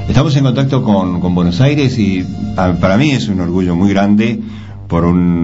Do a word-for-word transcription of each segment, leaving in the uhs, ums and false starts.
Estamos en contacto con, con Buenos Aires y a, para mí es un orgullo muy grande, por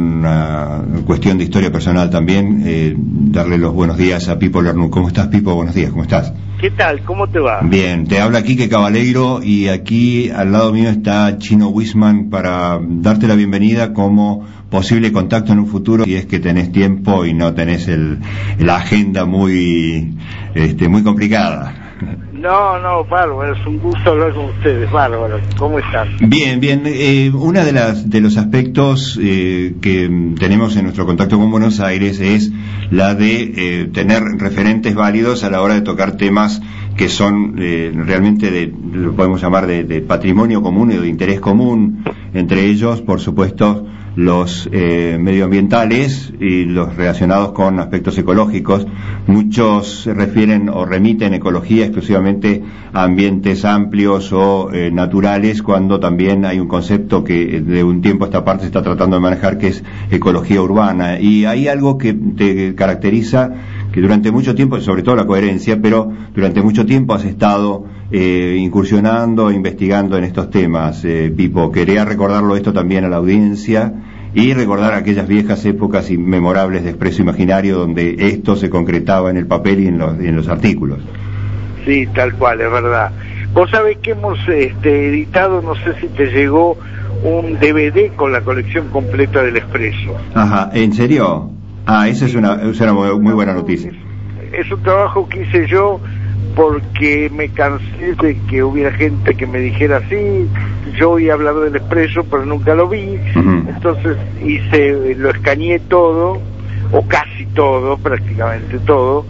una cuestión de historia personal también, eh, darle los buenos días a Pipo Lernoux. ¿Cómo estás, Pipo? Buenos días, ¿cómo estás? ¿Qué tal? ¿Cómo te va? Bien, te habla Quique Cabaleiro y aquí al lado mío está Chino Wisman para darte la bienvenida como posible contacto en un futuro, si es que tenés tiempo y no tenés el, la agenda muy, este, muy complicada. No, no, bárbaro, es un gusto hablar con ustedes, bárbaro. ¿Cómo están? Bien, bien. Eh, una de las de los aspectos eh, que tenemos en nuestro contacto con Buenos Aires es la de eh, tener referentes válidos a la hora de tocar temas que son eh, realmente de, lo podemos llamar de, de patrimonio común y de interés común, entre ellos, por supuesto, los eh, medioambientales y los relacionados con aspectos ecológicos. Muchos se refieren o remiten ecología exclusivamente a ambientes amplios o eh, naturales, cuando también hay un concepto que de un tiempo a esta parte se está tratando de manejar, que es ecología urbana. Y hay algo que te caracteriza, que durante mucho tiempo, sobre todo la coherencia, pero durante mucho tiempo has estado eh, incursionando, investigando en estos temas, eh, Pipo. Quería recordarlo esto también a la audiencia y recordar aquellas viejas épocas inmemorables de Expreso Imaginario, donde esto se concretaba en el papel y en los, y en los artículos. Sí, tal cual, es verdad. Vos sabés que hemos este, editado, no sé si te llegó, un D V D con la colección completa del Expreso. Ajá, ¿en serio? Ah, esa es una, es una muy buena noticia. Es, es un trabajo que hice yo porque me cansé de que hubiera gente que me dijera, sí, yo oí hablar del Expreso pero nunca lo vi. Uh-huh. Entonces hice, lo escaneé todo, o casi todo, prácticamente todo,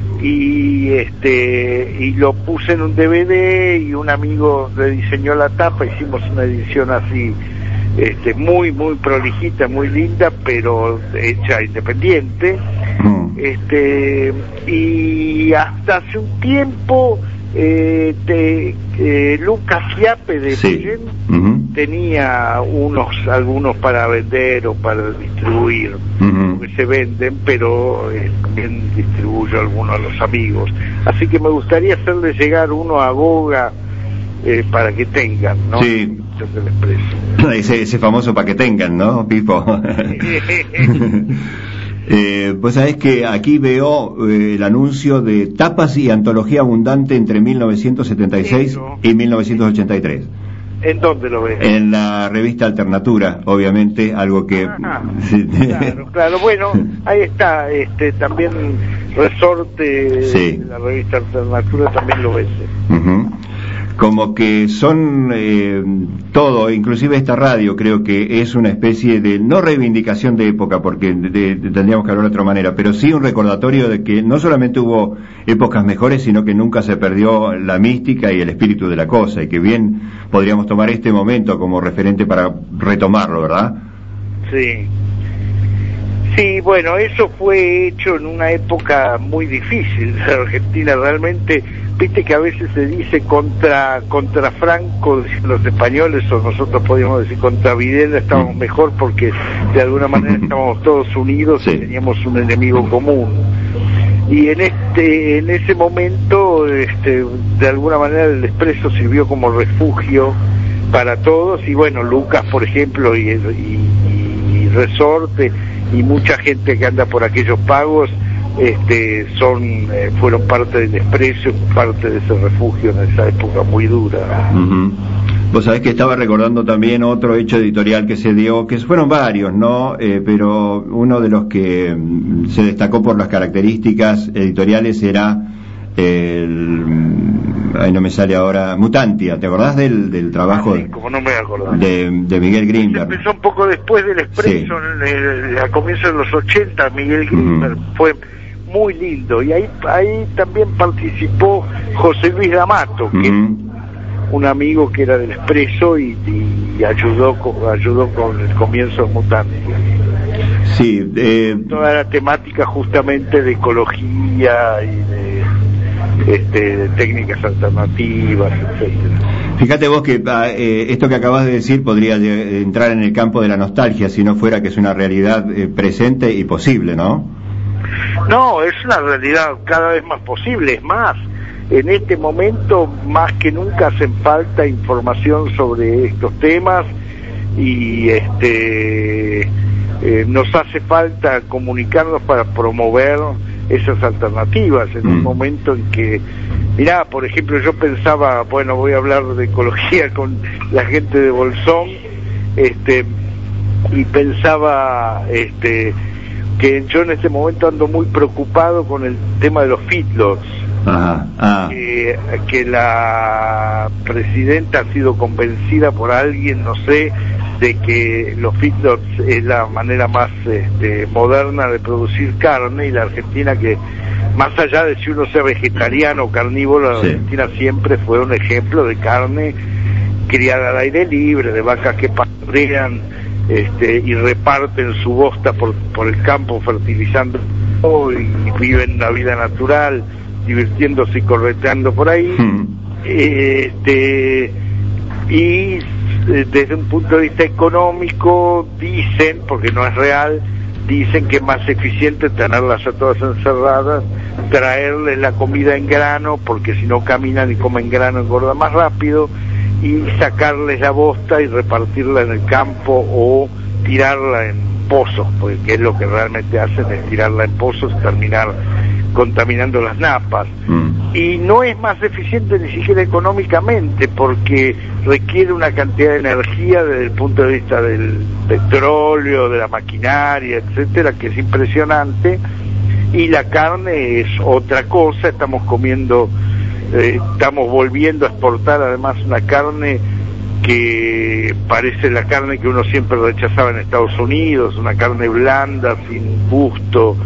y este y lo puse en un D V D y un amigo le diseñó la tapa. Hicimos una edición así, este muy muy prolijita, muy linda, pero hecha independiente. Mm. Este y hasta hace un tiempo eh, te, eh, Lucas Chiappe de sí. Puyén uh-huh. tenía unos algunos para vender o para distribuir, uh-huh. porque se venden, pero eh, también distribuyo algunos a los amigos, así que me gustaría hacerle llegar uno a Goga eh, para que tengan, ¿no? Sí. Ese, ese famoso para que tengan, ¿no, Pipo? eh, pues sabés que aquí veo eh, el anuncio de tapas y antología abundante entre mil novecientos setenta y seis Eso. y mil novecientos ochenta y tres. ¿En dónde lo ves? En la revista Alternatura, obviamente, algo que... Ah, claro, claro, bueno, ahí está, este también Resorte, sí. La revista Alternatura también lo ves. Uh-huh. Como que son eh, todo, inclusive esta radio creo que es una especie de, no reivindicación de época, porque de, de, tendríamos que hablar de otra manera, pero sí un recordatorio de que no solamente hubo épocas mejores, sino que nunca se perdió la mística y el espíritu de la cosa, y que bien podríamos tomar este momento como referente para retomarlo, ¿verdad? Sí. Sí, bueno, eso fue hecho en una época muy difícil de Argentina, realmente. Viste que a veces se dice contra contra Franco, dicen los españoles, o nosotros podríamos decir contra Videla estábamos mejor porque de alguna manera estábamos todos unidos, sí. Y teníamos un enemigo común. Y en este en ese momento, este, de alguna manera el Expreso sirvió como refugio para todos, y bueno, Lucas, por ejemplo, y, y, y Resorte, y mucha gente que anda por aquellos pagos, este son eh, fueron parte del Expreso, parte de ese refugio en esa época muy dura. Uh-huh. Vos sabés que estaba recordando también otro hecho editorial que se dio, que fueron varios, ¿no? Eh, pero uno de los que mm, se destacó por las características editoriales era el... Ay, no me sale ahora, Mutantia. ¿Te acordás del, del trabajo? Ah, sí, como no me acordaba. De, de Miguel Grimberg. Empezó un poco después del Expreso, sí. en el, a comienzos de los ochenta, Miguel Grimberg, uh-huh. fue muy lindo, y ahí ahí también participó José Luis D'Amato, que uh-huh. es un amigo que era del Expreso y, y ayudó con, ayudó con el comienzo de Mutantia. Sí, eh... toda la temática justamente de ecología y de, este, de técnicas alternativas, etcétera. Fíjate vos que eh, esto que acabas de decir podría entrar en el campo de la nostalgia si no fuera que es una realidad eh, presente y posible, ¿no? No, es una realidad cada vez más posible. Es más, en este momento más que nunca hacen falta información sobre estos temas y este eh, nos hace falta comunicarnos para promover esas alternativas en un momento en que, mirá, por ejemplo, yo pensaba, bueno, voy a hablar de ecología con la gente de Bolsón, este, y pensaba, este, que yo en este momento ando muy preocupado con el tema de los feedlots. Ajá, ah. que, que la presidenta ha sido convencida por alguien, no sé, de que los feedlots es la manera más este, moderna de producir carne, y la Argentina, que más allá de si uno sea vegetariano o carnívoro, la sí. Argentina siempre fue un ejemplo de carne criada al aire libre, de vacas que pastorean este, y reparten su bosta por, por el campo fertilizando y, y viven una vida natural, divirtiéndose y correteando por ahí. Hmm. Este, y desde un punto de vista económico dicen, porque no es real, dicen que es más eficiente tenerlas a todas encerradas, traerles la comida en grano, porque si no caminan y comen grano engordan más rápido, y sacarles la bosta y repartirla en el campo o tirarla en pozos, porque es lo que realmente hacen, es tirarla en pozos y terminar contaminando las napas. Mm. Y no es más eficiente ni siquiera económicamente, porque requiere una cantidad de energía desde el punto de vista del petróleo, de la maquinaria, etcétera, que es impresionante, y la carne es otra cosa. Estamos comiendo, eh, estamos volviendo a exportar además una carne que parece la carne que uno siempre rechazaba en Estados Unidos, una carne blanda, sin gusto,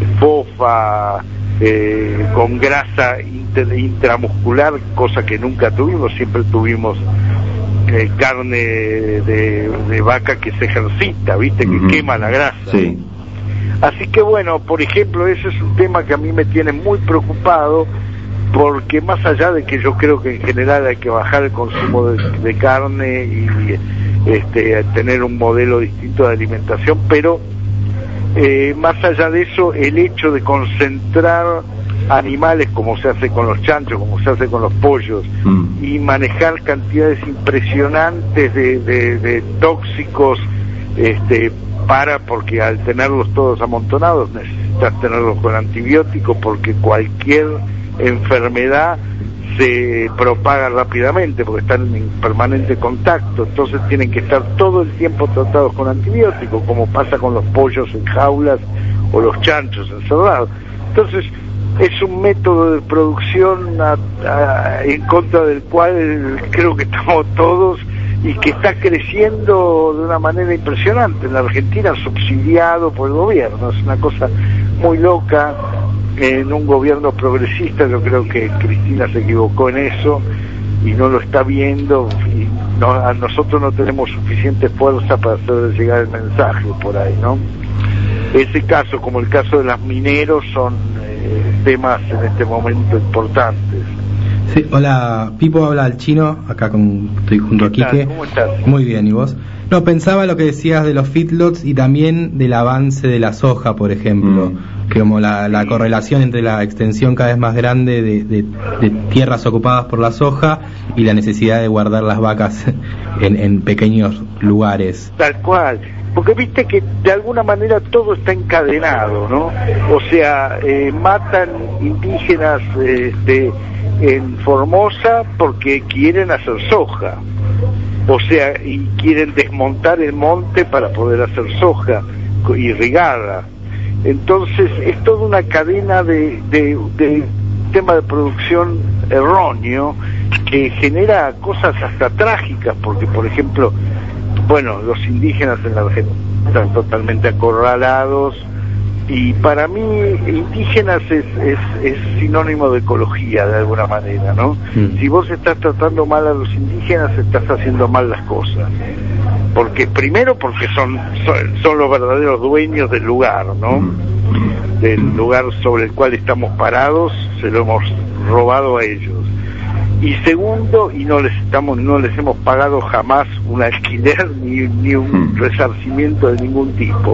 fofa, eh, con grasa inter, intramuscular, cosa que nunca tuvimos. Siempre tuvimos eh, carne de, de vaca que se ejercita, viste, que uh-huh. quema la grasa. Sí. Así que bueno, por ejemplo, ese es un tema que a mí me tiene muy preocupado, porque más allá de que yo creo que en general hay que bajar el consumo de, de carne y este, tener un modelo distinto de alimentación, pero eh, más allá de eso, el hecho de concentrar animales como se hace con los chanchos, como se hace con los pollos, mm. y manejar cantidades impresionantes de, de, de tóxicos, este, para, porque al tenerlos todos amontonados necesitas tenerlos con antibióticos, porque cualquier enfermedad se propaga rápidamente porque están en permanente contacto, entonces tienen que estar todo el tiempo tratados con antibióticos, como pasa con los pollos en jaulas o los chanchos encerrados. Entonces es un método de producción a, a, en contra del cual creo que estamos todos, y que está creciendo de una manera impresionante en la Argentina, subsidiado por el gobierno. Es una cosa muy loca. En un gobierno progresista yo creo que Cristina se equivocó en eso y no lo está viendo, y no, a nosotros no tenemos suficiente fuerza para hacer llegar el mensaje por ahí, ¿no? Ese caso, como el caso de los mineros, son eh, temas en este momento importantes. Sí, hola, Pipo, habla al chino, acá con, estoy junto a Quique. ¿Cómo estás? Muy bien, ¿y vos? No, pensaba lo que decías de los feedlots y también del avance de la soja, por ejemplo, mm. que como la, la correlación entre la extensión cada vez más grande de, de, de tierras ocupadas por la soja y la necesidad de guardar las vacas en, en pequeños lugares. Tal cual. Porque viste que de alguna manera todo está encadenado, ¿no? O sea, eh, matan indígenas este, en Formosa porque quieren hacer soja. O sea, y quieren desmontar el monte para poder hacer soja irrigada. Entonces es toda una cadena de, de, de tema de producción erróneo que genera cosas hasta trágicas, porque por ejemplo, bueno, los indígenas en la Argentina están totalmente acorralados, y para mí indígenas es, es, es sinónimo de ecología de alguna manera, ¿no? Mm. Si vos estás tratando mal a los indígenas, estás haciendo mal las cosas, porque primero porque son son, son los verdaderos dueños del lugar, ¿no? Mm. Del lugar sobre el cual estamos parados, se lo hemos robado a ellos. Y segundo, y no les estamos no les hemos pagado jamás un alquiler ni, ni un resarcimiento de ningún tipo.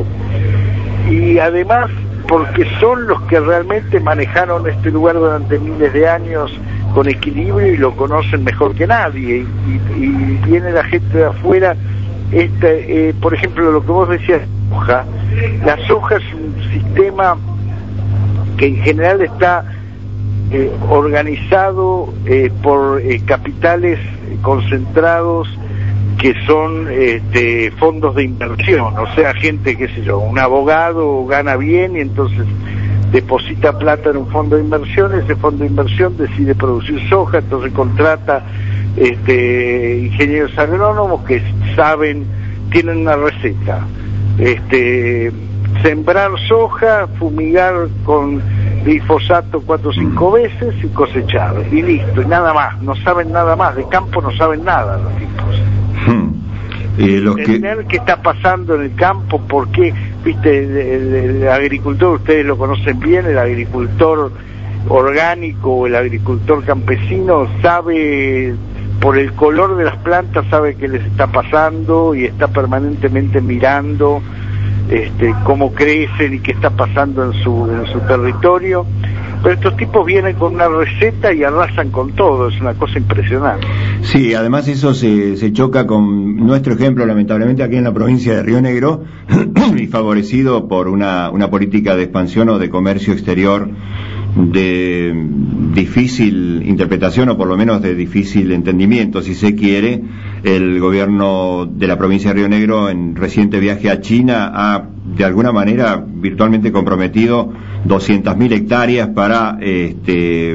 Y además porque son los que realmente manejaron este lugar durante miles de años con equilibrio y lo conocen mejor que nadie, y, y, y viene la gente de afuera. Este, eh, por ejemplo, lo que vos decías, soja, la soja es un sistema que en general está eh, organizado eh, por eh, capitales concentrados que son este, fondos de inversión, o sea, gente, qué sé yo, un abogado gana bien y entonces deposita plata en un fondo de inversión, ese fondo de inversión decide producir soja, entonces contrata este, ingenieros agrónomos que saben, tienen una receta, este, sembrar soja, fumigar con glifosato cuatro o cinco veces y cosechar, y listo, y nada más, no saben nada más, de campo no saben nada los tipos. Hmm. Eh, los Entender que... qué está pasando en el campo, por qué, viste, el, el, el agricultor, ustedes lo conocen bien, el agricultor orgánico o el agricultor campesino sabe, por el color de las plantas, sabe qué les está pasando y está permanentemente mirando este, cómo crecen y qué está pasando en su, en su territorio. Pero estos tipos vienen con una receta y arrasan con todo, es una cosa impresionante. Sí, además eso se, se choca con nuestro ejemplo, lamentablemente, aquí en la provincia de Río Negro, y favorecido por una, una política de expansión o de comercio exterior de difícil interpretación, o por lo menos de difícil entendimiento, si se quiere. El gobierno de la provincia de Río Negro, en reciente viaje a China, ha de alguna manera virtualmente comprometido doscientas mil hectáreas para este,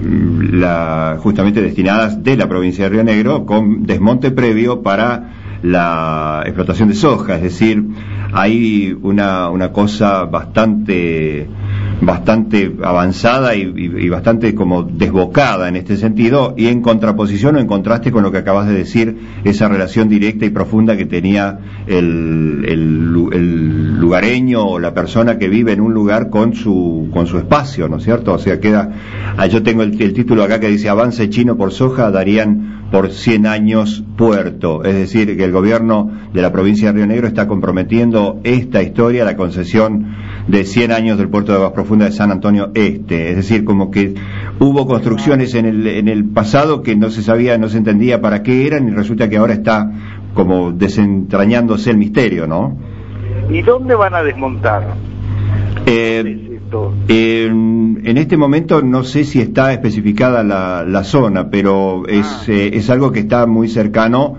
la, justamente destinadas de la provincia de Río Negro, con desmonte previo para la explotación de soja. Es decir, hay una, una cosa bastante bastante avanzada y, y, y bastante como desbocada en este sentido, y en contraposición o en contraste con lo que acabas de decir, esa relación directa y profunda que tenía el, el, el lugareño o la persona que vive en un lugar con su con su espacio, ¿no es cierto? O sea, queda, ah, yo tengo el, el título acá que dice: avance chino por soja darían por cien años puerto. Es decir, que el gobierno de la provincia de Río Negro está comprometiendo esta historia, la concesión de cien años del puerto de Aguas Profundas de San Antonio Este. Es decir, como que hubo construcciones en el, en el pasado que no se sabía, no se entendía para qué eran, y resulta que ahora está como desentrañándose el misterio, ¿no? ¿Y dónde van a desmontar? Eh, eh, en este momento no sé si está especificada la, la zona, pero es, ah. eh, es algo que está muy cercano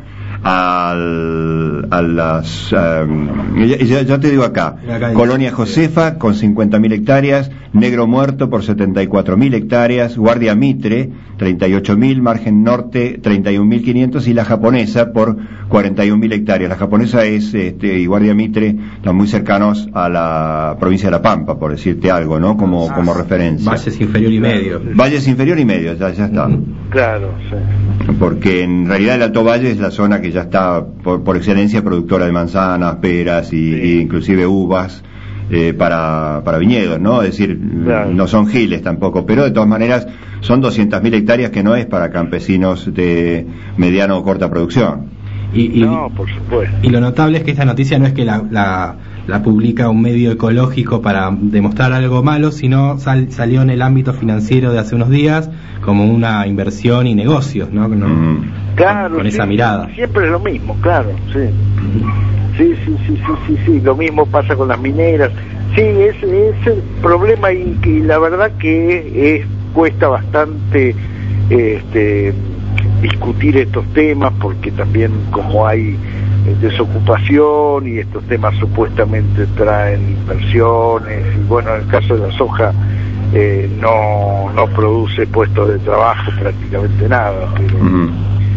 al, a las um, ya, ya, ya te digo acá, Colonia Josefa con cincuenta mil hectáreas, Negro Muerto por setenta y cuatro mil hectáreas, Guardia Mitre treinta y ocho mil, Margen Norte treinta y un mil quinientos y La Japonesa por cuarenta y un mil hectáreas. La Japonesa es este, y Guardia Mitre están muy cercanos a la provincia de La Pampa, por decirte algo, ¿no? Como, como referencia. Valles inferior y medio. Valles inferior y medio, ya, ya está. Claro, sí. Porque en realidad el Alto Valle es la zona que ya está por, por excelencia productora de manzanas, peras y, sí. y inclusive uvas eh, para, para viñedos, ¿no? Es decir, claro. no son giles tampoco, pero de todas maneras son doscientas mil hectáreas que no es para campesinos de mediano o corta producción. Y, y, no, por supuesto. Y lo notable es que esta noticia no es que la, la, la publica un medio ecológico para demostrar algo malo, sino sal, salió en el ámbito financiero de hace unos días como una inversión y negocios, ¿no? ¿no? Mm. Claro, con sí, esa mirada. Siempre es lo mismo, claro, sí. Sí, sí, sí, sí, sí, sí, lo mismo pasa con las mineras. Sí, es, es el problema y, y la verdad que es, cuesta bastante este discutir estos temas, porque también como hay desocupación y estos temas supuestamente traen inversiones, y bueno, en el caso de la soja eh, no, no produce puestos de trabajo prácticamente nada, pero uh-huh.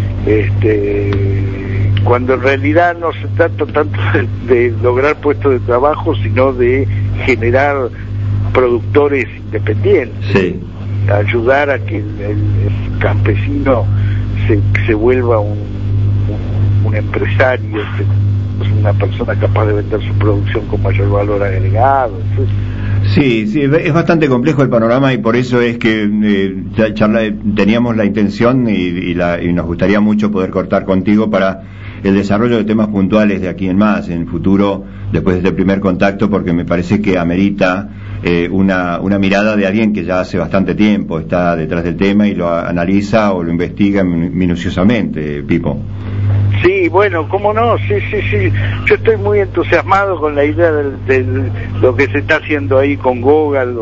este cuando en realidad no se trata tanto de, de lograr puestos de trabajo, sino de generar productores independientes, sí. ayudar a que el, el, el campesino se, se vuelva un, un, un empresario, una persona capaz de vender su producción con mayor valor agregado, etcétera. Sí, sí, es bastante complejo el panorama, y por eso es que eh, charla, teníamos la intención y, y, la, y nos gustaría mucho poder cortar contigo para el desarrollo de temas puntuales de aquí en más, en el futuro, después de este primer contacto, porque me parece que amerita eh, una, una mirada de alguien que ya hace bastante tiempo está detrás del tema y lo analiza o lo investiga minuciosamente, Pipo. Sí, bueno, cómo no, sí, sí, sí. Yo estoy muy entusiasmado con la idea de, de lo que se está haciendo ahí con Gogol,